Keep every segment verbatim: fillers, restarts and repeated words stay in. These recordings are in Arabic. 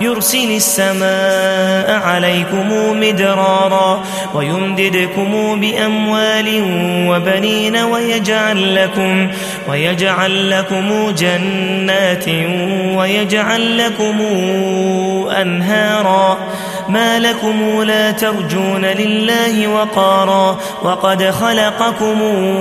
يرسل السماء عليكم مدرارا ويمددكم بأموال وبنين ويجعل لكم, ويجعل لكم جنات ويجعل لكم أنهارا ما لكم لا ترجون لله وقارا وقد خلقكم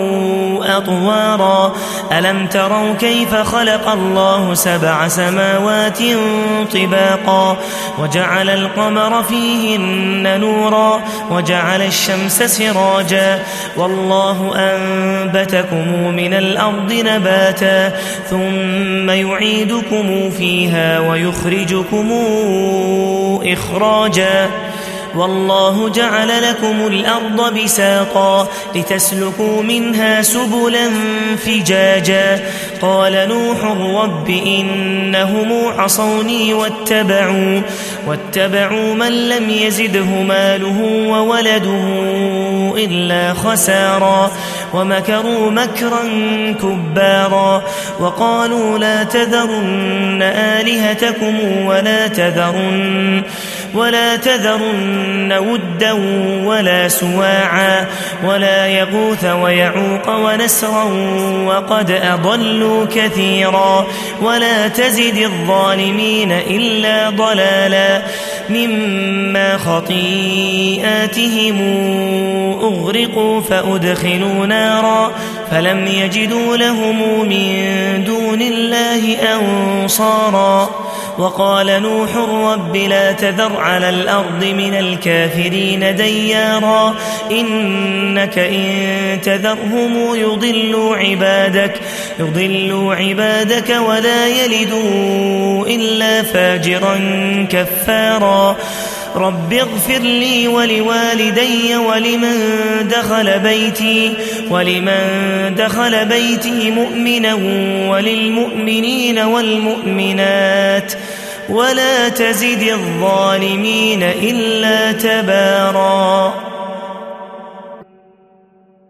أطوارا ألم تروا كيف خلق الله سبع سماوات طباقا وجعل القمر فيهن نورا وجعل الشمس سراجا والله أنبتكم من الأرض نباتا ثم يعيدكم فيها ويخرجكم إخراجا والله جعل لكم الأرض بساطا لتسلكوا منها سبلا فجاجا قال نوح رب إنهم عصوني واتبعوا, واتبعوا من لم يزده ماله وولده إلا خسارا ومكروا مكرا كبارا وقالوا لا تذرن آلهتكم ولا تذرن ولا تذرن ودا ولا سواعا ولا يغوث ويعوق ونسرا وقد أضلوا كثيرا ولا تزد الظالمين إلا ضلالا مما خطيئاتهم أغرقوا فأدخلوا نارا فلم يجدوا لهم من دون الله أنصارا وقال نوح رب لا تذر على الأرض من الكافرين ديارا إنك إن تذرهم يضلوا عبادك, يضلوا عبادك ولا يلدوا إلا فاجرا كفارا رب اغفر لي ولوالدي ولمن دخل بيتي ولمن دخل بيتي مؤمنا وللمؤمنين والمؤمنات ولا تزد الظالمين إلا تبارا.